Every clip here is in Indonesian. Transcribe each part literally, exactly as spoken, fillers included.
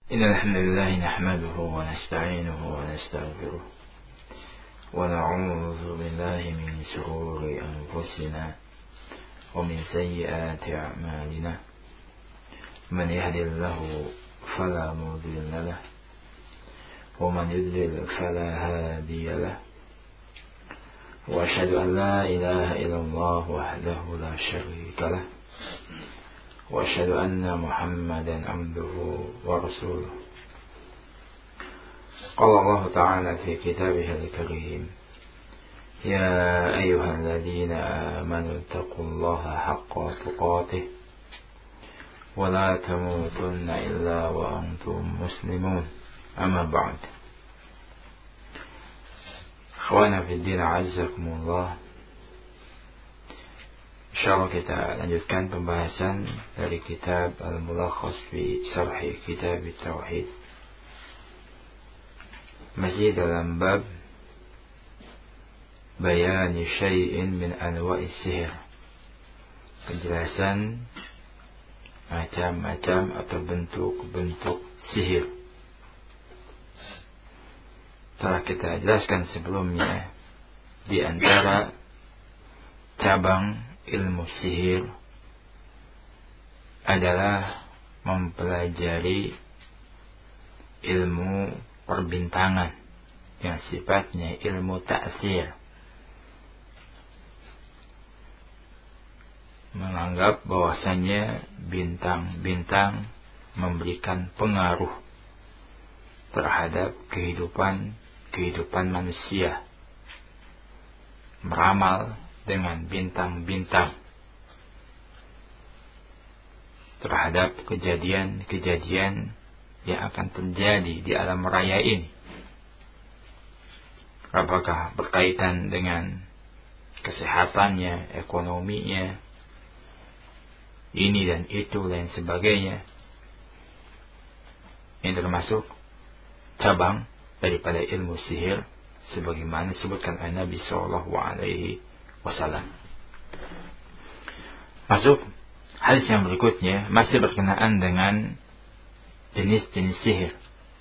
إن الحمد لله نحمده ونستعينه ونستغفره ونعوذ بالله من شرور أنفسنا ومن سيئات أعمالنا من يهد الله فلا مضل له ومن يضلل فلا هادي له وأشهد أن لا إله إلا الله وحده لا شريك له وأشهد أن محمدا عبده ورسوله. قال الله تعالى في كتابه الكريم: يا أيها الذين آمنوا اتقوا الله حق تقاته ولا تموتن إلا وأنتم مسلمون. أما بعد. Akhwana fi din, a'azzakumullah. InsyaAllah kita lanjutkan pembahasan dari kitab Al-Mulakhas fi Syarhi Kitab Tauhid. Masih dalam bab bayani syai'in min anwa'is sihir, penjelasan macam-macam atau bentuk-bentuk sihir. Telah kita jelaskan sebelumnya, di antara cabang ilmu sihir adalah mempelajari ilmu perbintangan yang sifatnya ilmu ta'sir, menganggap bahwasanya bintang-bintang memberikan pengaruh terhadap kehidupan kehidupan manusia, meramal dengan bintang-bintang terhadap kejadian-kejadian yang akan terjadi di alam raya ini, apakah berkaitan dengan kesehatannya, ekonominya, ini dan itu dan sebagainya. Ini termasuk cabang daripada ilmu sihir sebagaimana disebutkan oleh Nabi sallallahu alaihi wasallam. Masuk hadis yang berikutnya, masih berkenaan dengan jenis-jenis sihir.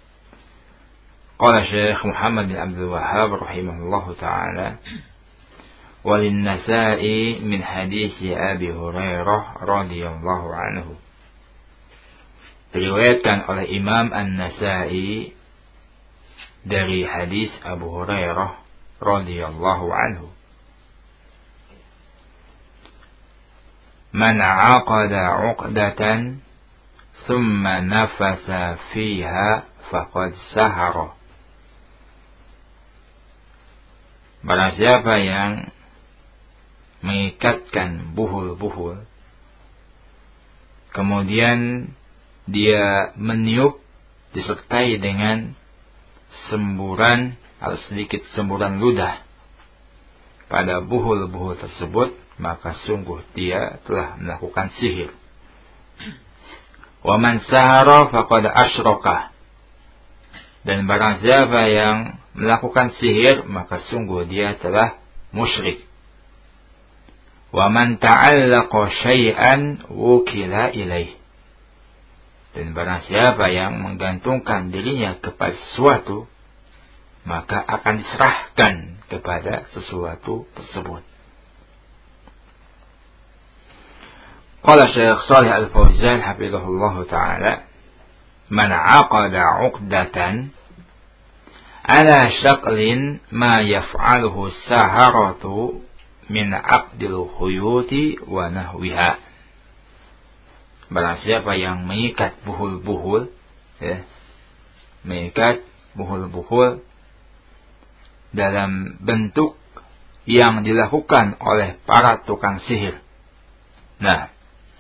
Qala Syekh Muhammad bin Abdul Wahhab rahimahullahu taala: "Walin Nasa'i min hadis Abi Hurairah radhiyallahu anhu." Diriwayatkan oleh Imam An-Nasa'i dari hadis Abu Hurairah radhiyallahu anhu, "Man 'aqada 'uqdatan thumma nafasa fiha faqad sahara." Barang siapa yang mengikatkan buhul-buhul, kemudian dia meniup disertai dengan semburan atau sedikit semburan ludah pada buhul-buhul tersebut, maka sungguh dia telah melakukan sihir. Wa man sahara faqad asyraka. Dan barang siapa yang melakukan sihir, maka sungguh dia telah musyrik. Wa man ta'allaqa syai'an wukila ilaih. Dan barang siapa yang menggantungkan dirinya kepada sesuatu, maka akan diserahkan kepada sesuatu tersebut. Qala Syekh Shalih Al-Fauzan hafizahullah ta'ala: "Man 'aqada 'uqdatan ala syaklin ma yaf'aluhu saharatu min 'aqdil khuyuti wa nahwiha." Barang siapa yang mengikat buhul-buhul, ya, mengikat buhul-buhul dalam bentuk yang dilakukan oleh para tukang sihir. Nah,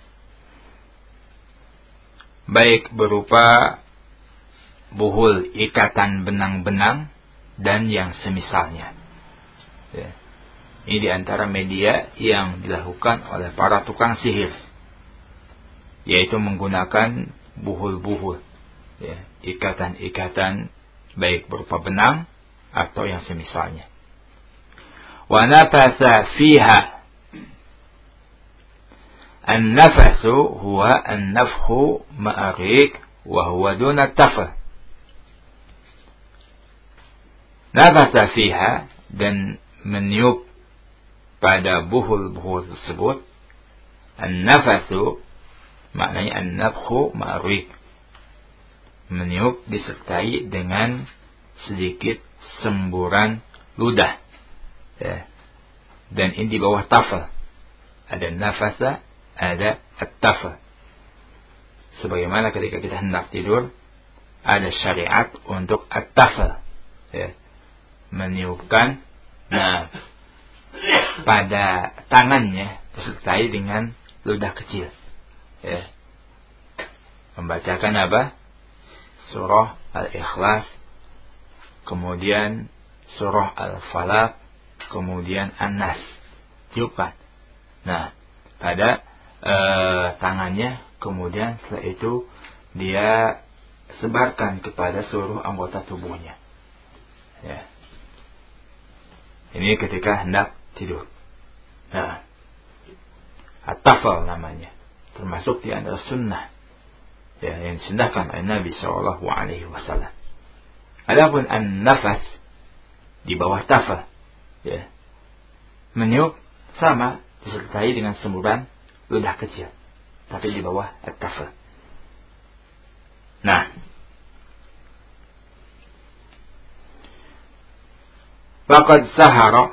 baik berupa buhul ikatan benang-benang dan yang semisalnya. Ya. Ini diantara media yang dilakukan oleh para tukang sihir, yaitu menggunakan buhul-buhul, ya, ikatan-ikatan baik berupa benang atau yang semisalnya. Wa nafasa fiha. An-nafasu huwa an-nafhu ma'arik wa huwa duna tafl. Nafasa fiha, dan meniup pada buhul-buhul tersebut. An-nafasu maknanya an-nafkhu ma'ruik, meniup disertai dengan sedikit semburan ludah, ya. Dan ini di bawah tafl. Ada nafasa, ada at-tafl. Sebagaimana ketika kita hendak tidur, ada syariat untuk at-tafl, ya. Meniupkan, nah, pada tangannya disertai dengan ludah kecil, ya. Membacakan apa? Surah Al-Ikhlas, kemudian surah Al-Falaq, kemudian An-Nas, tiupkan. Nah, pada eh, tangannya, kemudian setelah itu dia sebarkan kepada seluruh anggota tubuhnya, ya. Ini ketika hendak tidur. Nah, at-tafal namanya, termasuk di antara sunnah, ya, yang disunnahkan oleh Nabi Shallallahu Alaihi Wasallam. Adapun an-nafas di bawah tafal, ya, meniup sama disertai dengan semburan ludah kecil, tapi di bawah at-tafal. Nah, faqad sahara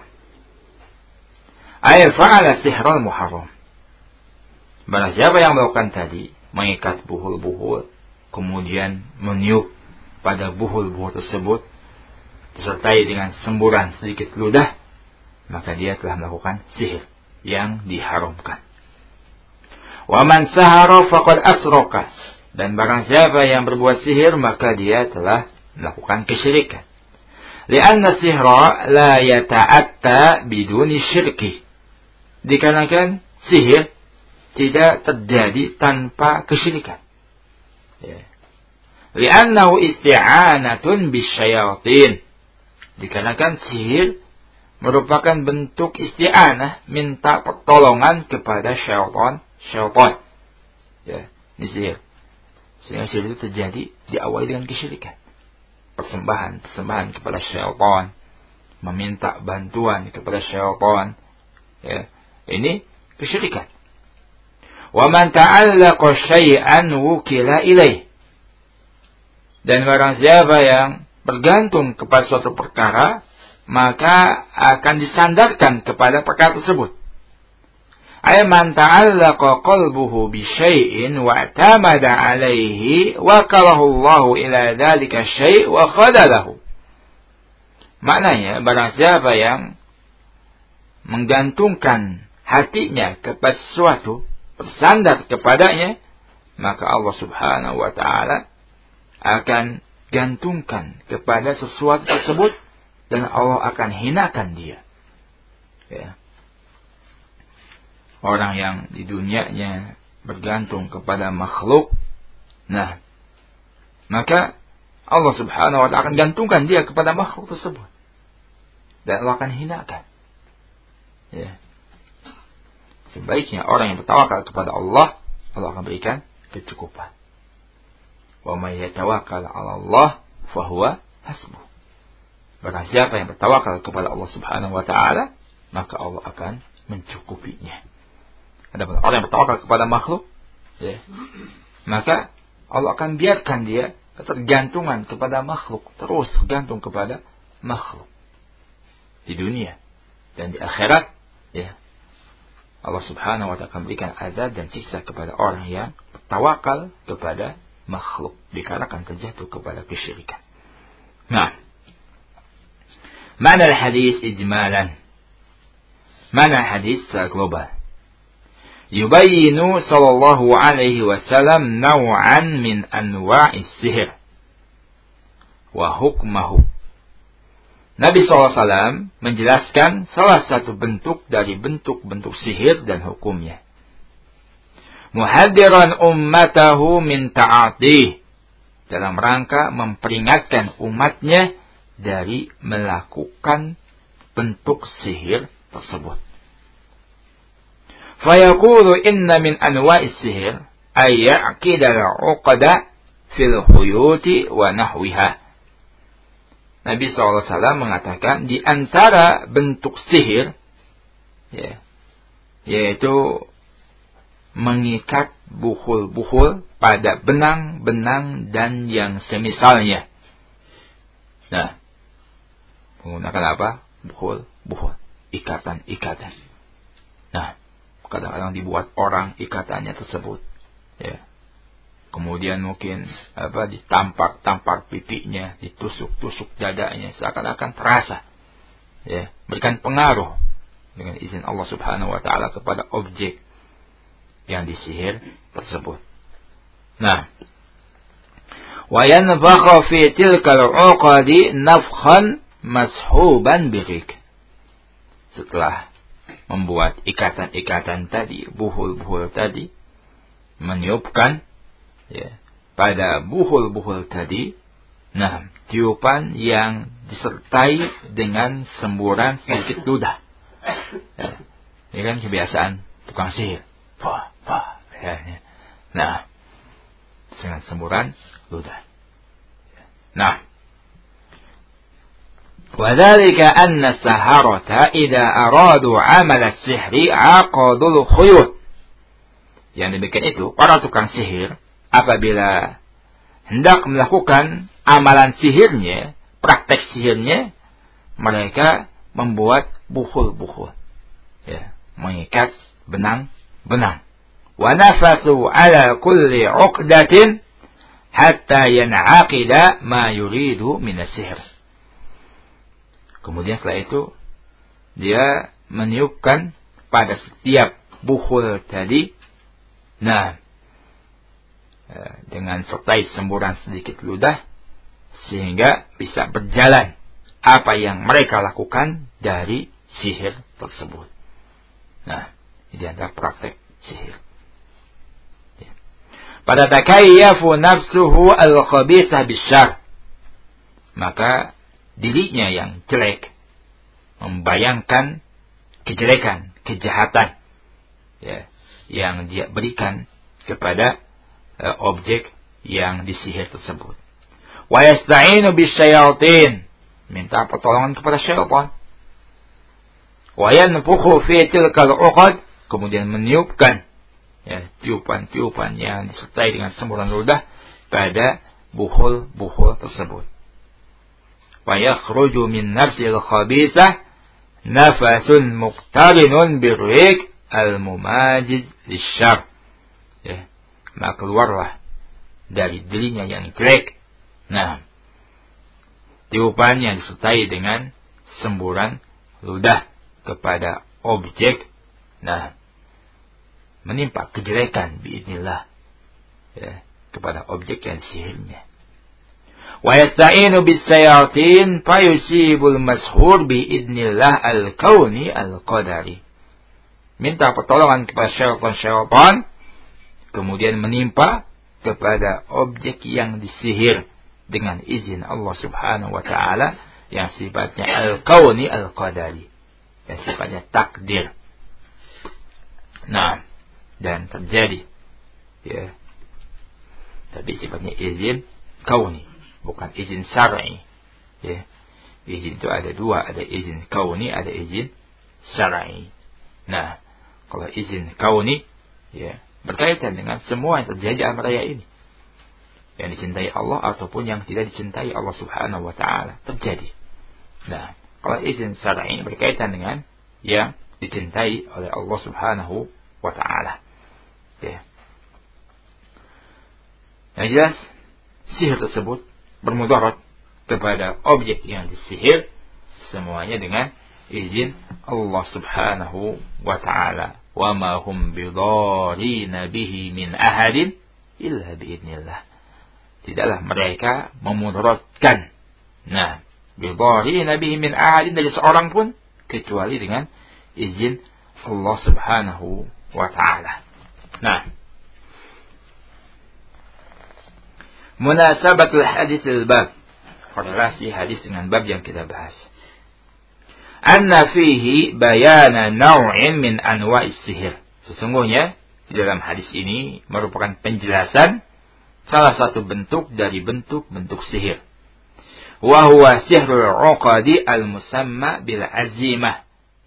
ay fa'ala sihral muharram. Barang siapa yang melakukan tadi, mengikat buhul-buhul, kemudian meniup pada buhul-buhul tersebut disertai dengan semburan sedikit ludah, maka dia telah melakukan sihir yang diharamkan. Wa man sahara faqad asraka, dan barang siapa yang berbuat sihir, maka dia telah melakukan kesyirikan. Lianna sihra la yata'atta biduni syirki, dikarenakan sihir tidak terjadi tanpa kesyirikan, ya. Li'annahu isti'anatun bisyayatin, dikarenakan sihir merupakan bentuk isti'anah, minta pertolongan kepada syaitan, syaitan, ya, ini sihir. Sehingga sihir itu terjadi diawali dengan kesyirikan, persembahan, persembahan kepada syaitan, meminta bantuan kepada syaitan, ya, ini kesyirikan. Wa man ta'allaqa syai'an wukila ilaih, dan barang siapa yang bergantung kepada suatu perkara, maka akan disandarkan kepada perkara tersebut. Ay man ta'allaqa qalbuhu bi syai'in wa i'tamada 'alaihi wa qalahu Allahu ila dzalika syai' wa khadalahu. Maknanya, barang siapa yang menggantungkan hatinya kepada sesuatu, bersandar kepadanya, maka Allah Subhanahu wa taala akan gantungkan kepada sesuatu tersebut, dan Allah akan hinakan dia, ya. Orang yang di dunianya bergantung kepada makhluk, nah, maka Allah Subhanahu wa taala akan gantungkan dia kepada makhluk tersebut, dan Allah akan hinakan, ya. Sebaiknya orang yang bertawakal kepada Allah, Allah akan berikan kecukupan. Wa may yatawakkal 'ala Allah fa huwa hasbuh. Barang siapa yang bertawakal kepada Allah Subhanahu wa taala, maka Allah akan mencukupinya. Adapun orang yang bertawakal kepada makhluk, ya, maka Allah akan biarkan dia ketergantungan kepada makhluk, terus tergantung kepada makhluk di dunia dan di akhirat, ya. Allah Subhanahu wa taala akan berikan azab dan siksa kepada orang yang bertawakal kepada makhluk, dikarenakan terjatuh kepada kesyirikan. Nah, makna hadis ijmalan. Makna hadis secara global. Yubayyinu sallallahu alaihi wasallam naw'an min anwa'is sihir wa hukmahu. Nabi sallallahu alaihi wasallam menjelaskan salah satu bentuk dari bentuk-bentuk sihir dan hukumnya. Muhadiran ummatahu min ta'atih, dalam rangka memperingatkan umatnya dari melakukan bentuk sihir tersebut. Fayaqulu inna min anwa'is sihir ay ya'qida al-'uqda fil khuyuti wa nahwiha. Nabi shallallahu alaihi wasallam mengatakan di antara bentuk sihir, ya, yaitu mengikat buhul-buhul pada benang-benang dan yang semisalnya. Nah, menggunakan apa? Buhul-buhul, ikatan-ikatan. Nah, kadang-kadang dibuat orang ikatannya tersebut, ya. Kemudian mungkin apa ditampak-tampak pipinya, ditusuk-tusuk dadanya, seakan-akan terasa, ya, berikan pengaruh dengan izin Allah Subhanahu wa taala kepada objek yang disihir tersebut. Nah, wa yanfakha fi tilkal 'uqadi nafkhan mashuban birik. Setelah membuat ikatan-ikatan tadi, buhul-buhul tadi, meniupkan, ya, pada buhul-buhul tadi, nah, tiupan yang disertai dengan semburan sedikit ludah. Ya, ini kan kebiasaan tukang sihir. Wah, wah, ya. Nah, dengan semburan ludah. Nah, wadzalika anna saharata idza aradu 'amal as-sihri 'aqadul khuyut. Yang demikian itu, para tukang sihir apabila hendak melakukan amalan sihirnya, praktek sihirnya, mereka membuat buhul-buhul, ya, mengikat benang-benang. Wa nafasu ala kulli 'uqdatin hatta yan'aqida ma yuridu min as-sihr. Kemudian setelah itu dia meniupkan pada setiap buhul tadi, nah, dengan sertai semburan sedikit ludah, sehingga bisa berjalan apa yang mereka lakukan dari sihir tersebut. Nah, ini adalah praktek sihir. Ya. Pada takayyafu nafsuhu al-khabisah bisyarr, maka dirinya yang jelek membayangkan kejelekan, kejahatan, ya, yang dia berikan kepada uh, objek yang disihir tersebut. Wa yasta'inu bisyayatin, minta pertolongan kepada syaitan. Wa yanfukhu fi tilkal 'uqad, kemudian meniupkan, ya, tiupan-tiupan yang disertai dengan semburan ludah pada buhul-buhul tersebut. Wa yakhruju min nafsil khabisah nafasun muqtarinun birrik al-mumajiz lisyarr, ya, maka keluarlah dari dirinya yang jelek, nah, tiupan yang disertai dengan semburan ludah kepada objek, nah, menimpa kejelekan biidznillah, ya, kepada objek yang sihirnya. Wa yasta'inu bis-sayatin fayusibul mashhur biidznillah al-kauni al-qadari. Minta pertolongan kepada syaitan-syaitan, kemudian menimpa kepada objek yang disihir dengan izin Allah Subhanahu wa taala yang sifatnya al-kauni al-qadari, yang sifatnya takdir. Nah, dan terjadi, ya, tapi sifatnya izin kauni, bukan izin syar'i, ya. Izin itu ada dua, ada izin kauni, ada izin syar'i. Nah, kalau izin kauni, ya, berkaitan dengan semua yang terjadi alam raya ini, yang dicintai Allah ataupun yang tidak dicintai Allah Subhanahu wa taala terjadi. Nah, kalau izin syar'i berkaitan dengan yang dicintai oleh Allah Subhanahu wa taala. Ya. Yang jelas, sihir tersebut bermudarat kepada objek yang disihir semuanya dengan izin Allah Subhanahu wa taala. Wa ma hum bidarrina bihi min ahadin illa biidznillah. Tidaklah mereka memudaratkan, nah, bidarrina bihi min ahadin, dari seorang pun kecuali dengan izin Allah Subhanahu wa taala. Nah, munasabatul hadis al-bab, korelasi hadis dengan bab yang kita bahas. Anna fihi bayana naw'in min anwa'is sihir. Sesungguhnya di dalam hadis ini merupakan penjelasan salah satu bentuk dari bentuk-bentuk sihir. Wa huwa sihrul 'uqadi al-musamma bil azimah,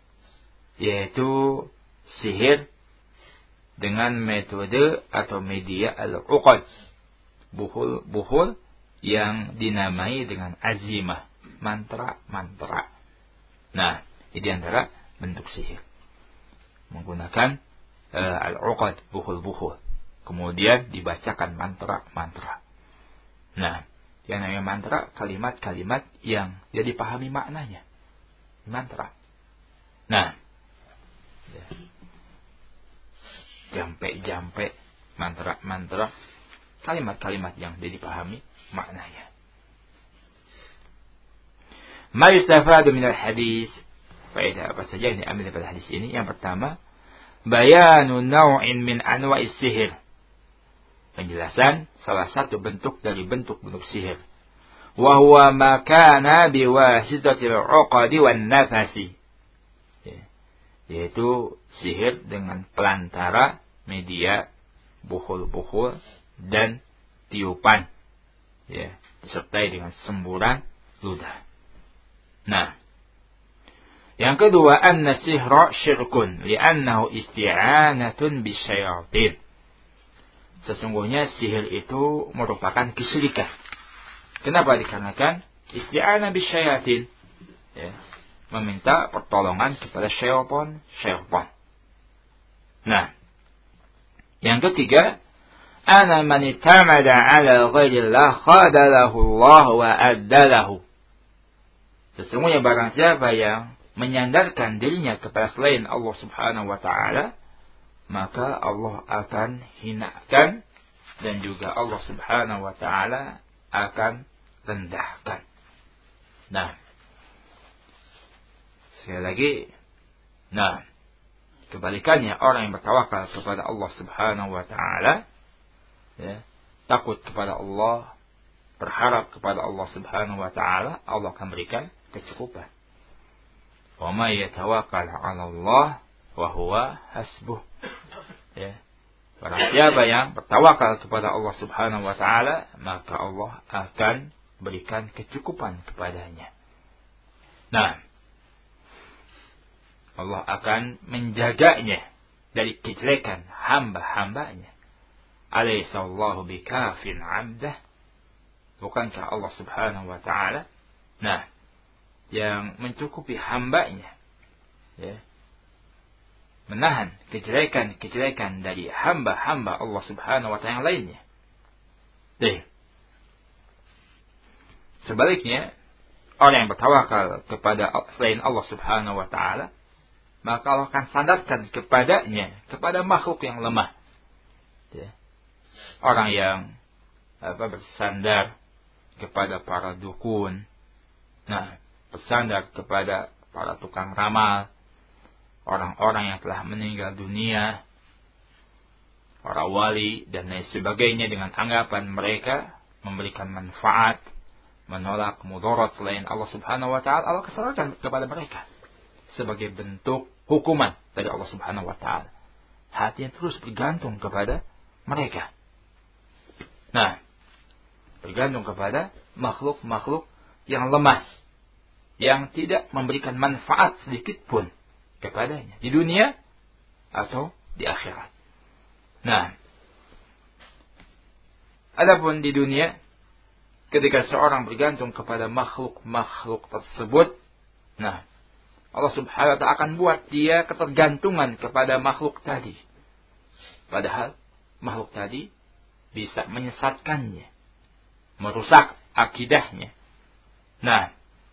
yaitu sihir dengan metode atau media al-uqad, buhul-buhul yang dinamai dengan azimah, mantra-mantra. Nah, ini antara bentuk sihir. Menggunakan uh, al-uqad, buhul-buhul. Kemudian dibacakan mantra-mantra. Nah, yang namanya mantra, kalimat-kalimat yang dia dipahami maknanya. Mantra. Nah, ya. Jampe-jampe, mantra-mantra, kalimat-kalimat yang dia dipahami maknanya. Ma yustafadu minal hadis. Faedah apa saja yang diambil dari hadis ini? Yang pertama, bayanu naw'in min anwa'is sihir. Penjelasan salah satu bentuk dari bentuk-bentuk sihir. Wa huwa ma kana biwasitatil 'uqadi wan nafasi. Yaitu sihir dengan pelantara media buhul-buhul dan tiupan, ya, disertai dengan semburan ludah. Nah, yang kedua, anna sihra syirkun li'annahu isti'anatun bisyayatin. Sesungguhnya sihir itu merupakan kesyirikan. Kenapa? Dikarenakan isti'anah bisyayatin, ya, meminta pertolongan kepada syaitan, syaitan. Nah, yang ketiga, ana man itamada ala ghairillah khadalahu Allah wa addalahu. Sesungguhnya barang siapa yang menyandarkan dirinya kepada selain Allah Subhanahu wa taala, maka Allah akan hinakan dan juga Allah Subhanahu wa taala akan rendahkan. Nah, sekali lagi, nah, kebalikannya orang yang bertawakal kepada Allah Subhanahu wa taala, ya, takut kepada Allah, berharap kepada Allah Subhanahu wa taala, Allah akan berikan kecukupan. Wa may yatawakkal 'ala Allah wa huwa hasbuh. Ya. Barang siapa yang bertawakal kepada Allah Subhanahu wa taala, maka Allah akan berikan kecukupan kepadanya. Nah, Allah akan menjaganya dari kejelekan hamba-hambanya. Alaihissallahu bikafin 'abdah. Bukankah Allah Subhanahu wa taala, nah, yang mencukupi hambanya, ya, menahan kejelekan-kejelekan dari hamba-hamba Allah Subhanahu wa taala yang lainnya. Deh. Sebaliknya, orang yang bertawakal kepada selain Allah Subhanahu wa taala, maka Allah akan sandarkan kepadanya, kepada makhluk yang lemah. Ya. Orang yang apa, bersandar kepada para dukun, nah, bersandar kepada para tukang ramal, orang-orang yang telah meninggal dunia, para wali dan lain sebagainya, dengan anggapan mereka memberikan manfaat, menolak mudarat selain Allah Subhanahu wa taala, Allah keserahkan kepada mereka sebagai bentuk hukuman dari Allah Subhanahu wa taala. Hatinya terus bergantung kepada mereka. Nah, bergantung kepada makhluk-makhluk yang lemah, yang tidak memberikan manfaat sedikit pun kepadanya di dunia atau di akhirat. Nah, adapun di dunia, ketika seorang bergantung kepada makhluk-makhluk tersebut, nah, Allah Subhanahu wa taala akan buat dia ketergantungan kepada makhluk tadi. Padahal makhluk tadi bisa menyesatkannya, merusak akidahnya. Nah,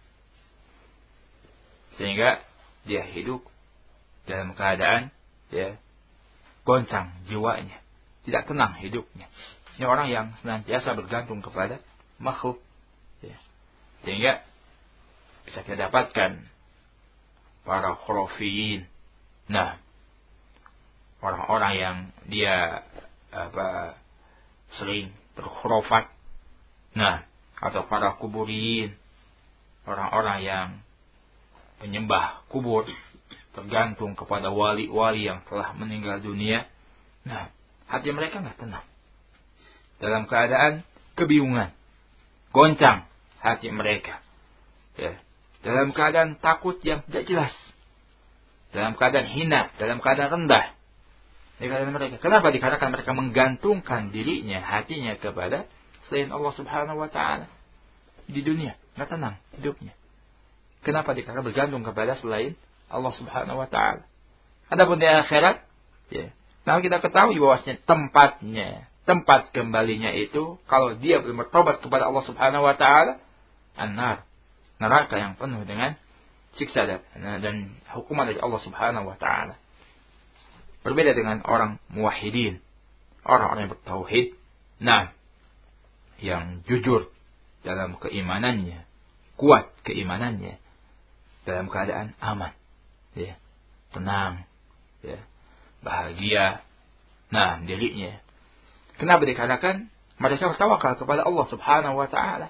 sehingga dia hidup dalam keadaan, ya, goncang jiwanya, tidak tenang hidupnya. Ini orang yang senantiasa bergantung kepada makhluk, ya. Sehingga bisa kita dapatkan para khurafiyin. Nah, orang-orang yang dia apa sering berkhurafat. Nah, atau para kuburiyin, orang-orang yang penyembah kubur, tergantung kepada wali-wali yang telah meninggal dunia. Nah, hati mereka nggak tenang. dalam keadaan kebingungan, goncang hati mereka, ya, dalam keadaan takut yang tidak jelas, dalam keadaan hina, dalam keadaan rendah di keadaan mereka. Kenapa? Dikarenakan mereka menggantungkan dirinya, hatinya kepada selain Allah Subhanahu wa taala. Di dunia nggak tenang hidupnya. Kenapa? Dikarenakan bergantung kepada selain Allah Subhanahu wa taala. Adapun di akhirat, ya, nah kita ketahui bahwasanya tempatnya, tempat kembalinya itu kalau dia belum bertobat kepada Allah Subhanahu wa taala, an-nar, neraka yang penuh dengan siksa dan, dan hukuman dari Allah Subhanahu wa taala. Berbeda dengan orang muwahhidin, orang-orang yang bertauhid, nah, yang jujur dalam keimanannya, kuat keimanannya, dalam keadaan aman, ya, tenang, ya, bahagia, nah, dirinya. Kenapa? Dikarenakan mereka bertawakal kepada Allah Subhanahu wa taala.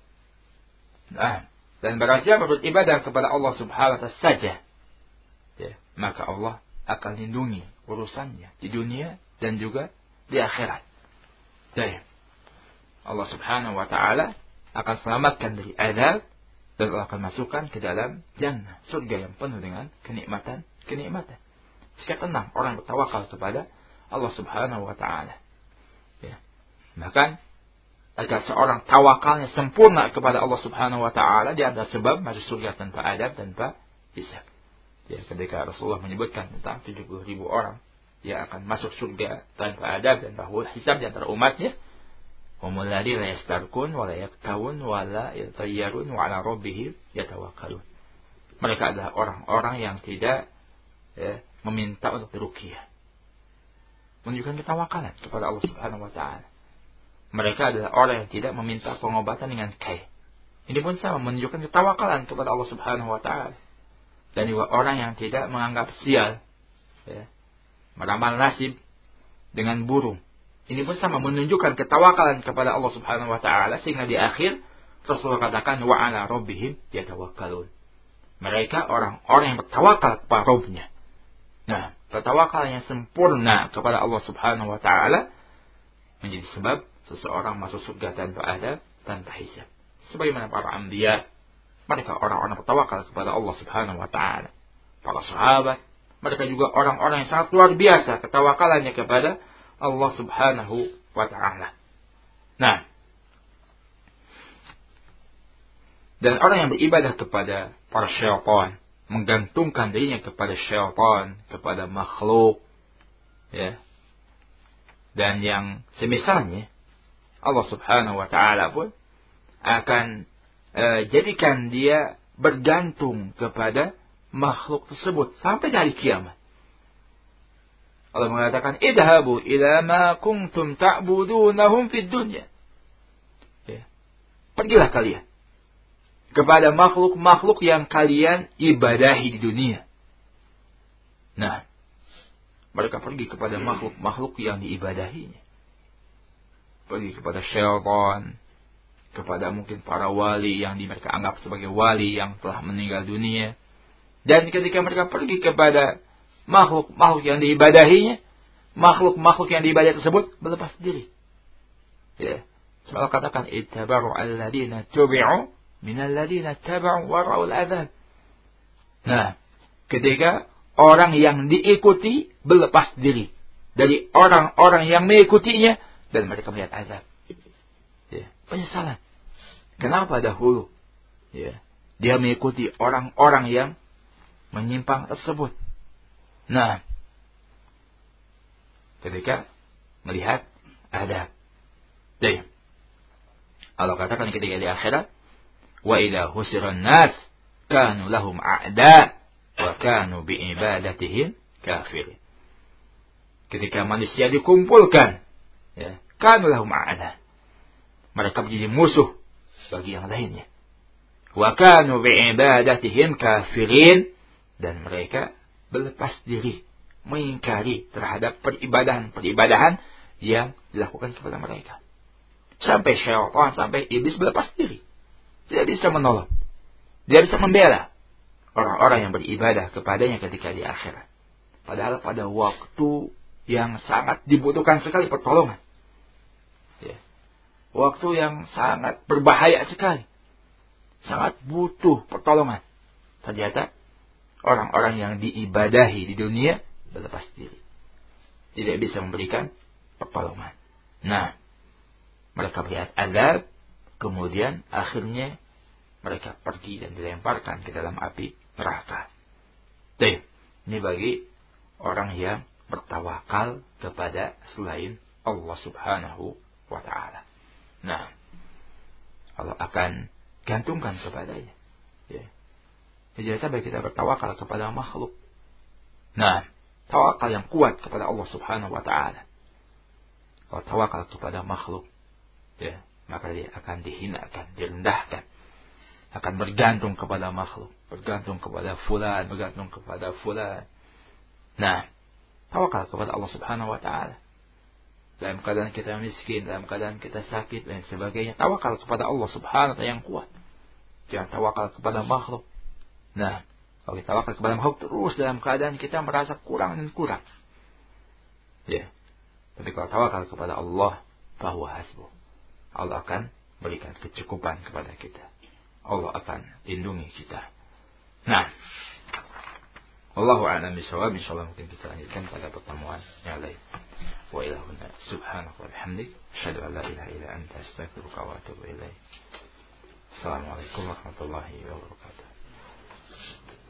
Nah, dan barang siapa beribadah kepada Allah Subhanahu wa taala saja, ya, maka Allah akan lindungi urusannya di dunia dan juga di akhirat. Dan Allah Subhanahu wa taala akan selamatkan dari azab dan Allah akan masukkan ke dalam jannah, surga yang penuh dengan kenikmatan-kenikmatan. Jika tenang orang bertawakal kepada Allah Subhanahu wa taala. Ya. Bahkan agar seorang tawakalnya sempurna kepada Allah Subhanahu wa taala, di antara sebab masuk surga tanpa adab, tanpa hisab. Ya, ketika Rasulullah menyebutkan tentang tujuh puluh ribu orang yang akan masuk surga tanpa adab dan bahwa hisab di antara umatnya, humul ladzina la yastarqun wa la yaktawun wa la yatayyarun wa 'ala rabbihim yatawakkalun. Mereka adalah orang-orang yang tidak, ya, meminta untuk diruqyah, menunjukkan ketawakalan kepada Allah Subhanahu wa taala. Mereka adalah orang yang tidak meminta pengobatan dengan kai. Ini pun sama, menunjukkan ketawakalan kepada Allah Subhanahu wa taala. Dan juga orang yang tidak menganggap sial, ya, meramal nasib dengan burung. Ini pun sama, menunjukkan ketawakalan kepada Allah Subhanahu wa taala, sehingga di akhir Rasulullah katakan wa 'ala rabbihim yatawakkalun. Mereka orang-orang yang bertawakal kepada Rabbnya. Nah, bertawakal yang sempurna kepada Allah Subhanahu wa taala menjadi sebab seseorang masuk surga tanpa adab, tanpa hisab. Sebagaimana para anbiya, mereka orang-orang bertawakal kepada Allah Subhanahu wa taala. Para sahabat, mereka juga orang-orang yang sangat luar biasa ketawakalannya kepada Allah Subhanahu wa taala. Nah, dan orang yang beribadah kepada para syaitan, menggantungkan dirinya kepada syaitan, kepada makhluk, ya, dan yang semisalnya, Allah Subhanahu wa taala pun akan Uh, jadikan dia bergantung kepada makhluk tersebut sampai hari kiamat. Allah mengatakan, idhabu ila ma kuntum ta'budunahum fid dunya. Ya. Pergilah kalian kepada makhluk-makhluk yang kalian ibadahi di dunia. Nah, mereka pergi kepada makhluk-makhluk yang diibadahinya. Pergi kepada syaitan, kepada mungkin para wali yang mereka anggap sebagai wali yang telah meninggal dunia. Dan ketika mereka pergi kepada makhluk-makhluk yang diibadahinya, makhluk-makhluk yang diibadahi tersebut berlepas diri. Ya. Sebab katakan ittabaru alladina tubi'u minal ladina taba'u wara'ul adzab. Nah, ketika orang yang diikuti berlepas diri dari orang-orang yang mengikutinya dan mereka melihat azab. Ya, penyesalan. Kenapa dahulu, ya, dia mengikuti orang-orang yang menyimpang tersebut. Nah, ketika melihat adab. Jadi, Allah katakan ketika di akhirat, wa idza husiran nas kanu lahum a'da wa kanu bi'ibadatihim kafirin. Ketika manusia dikumpulkan, ya, kanu lahum a'da, mereka menjadi musuh bagi yang lainnya. Wa kanu bi'ibadatihim kafirin, dan mereka berlepas diri, mengingkari terhadap peribadahan-peribadahan yang dilakukan kepada mereka. Sampai syaitan, sampai iblis berlepas diri. Tidak bisa menolong, tidak bisa membela orang-orang yang beribadah kepadanya ketika di akhirat. Padahal pada waktu yang sangat dibutuhkan sekali pertolongan. Ya. waktu yang sangat berbahaya sekali, sangat butuh pertolongan. Ternyata orang-orang yang diibadahi di dunia berlepas diri, tidak bisa memberikan pertolongan. Nah, mereka melihat azab, kemudian akhirnya mereka pergi dan dilemparkan ke dalam api neraka. Tuh, ini bagi orang yang bertawakal kepada selain Allah Subhanahu wa ta'ala. Nah, Allah akan gantungkan kepadanya. Ya. Jadi sampai kita bertawakal kepada makhluk. Nah, tawakal yang kuat kepada Allah Subhanahu wa ta'ala. Kalau tawakal kepada makhluk, ya, maka dia akan dihinakan, direndahkan. Akan bergantung kepada makhluk, bergantung kepada fulan, bergantung kepada fulan. Nah, tawakal kepada Allah Subhanahu wa ta'ala. Dalam keadaan kita miskin, dalam keadaan kita sakit dan sebagainya, tawakal kepada Allah Subhanahu wa ta'ala yang kuat. Jangan tawakal kepada makhluk. Nah, kalau kita tawakal kepada makhluk terus dalam keadaan kita merasa kurang dan kurang. Ya. Tapi kalau tawakal kepada Allah, fahuwa hasbuh. Allah akan berikan kecukupan kepada kita. Allah akan lindungi kita. Nah, wallahu a'lam bishawab. Insyaallah mungkin kita lanjutkan pada pertemuan yang lain. Wa ilahuna subhanaka wa bihamdik, asyhadu an la ilaha illa anta, astaghfiruka wa atubu ilaik. Assalamualaikum warahmatullahi wabarakatuh.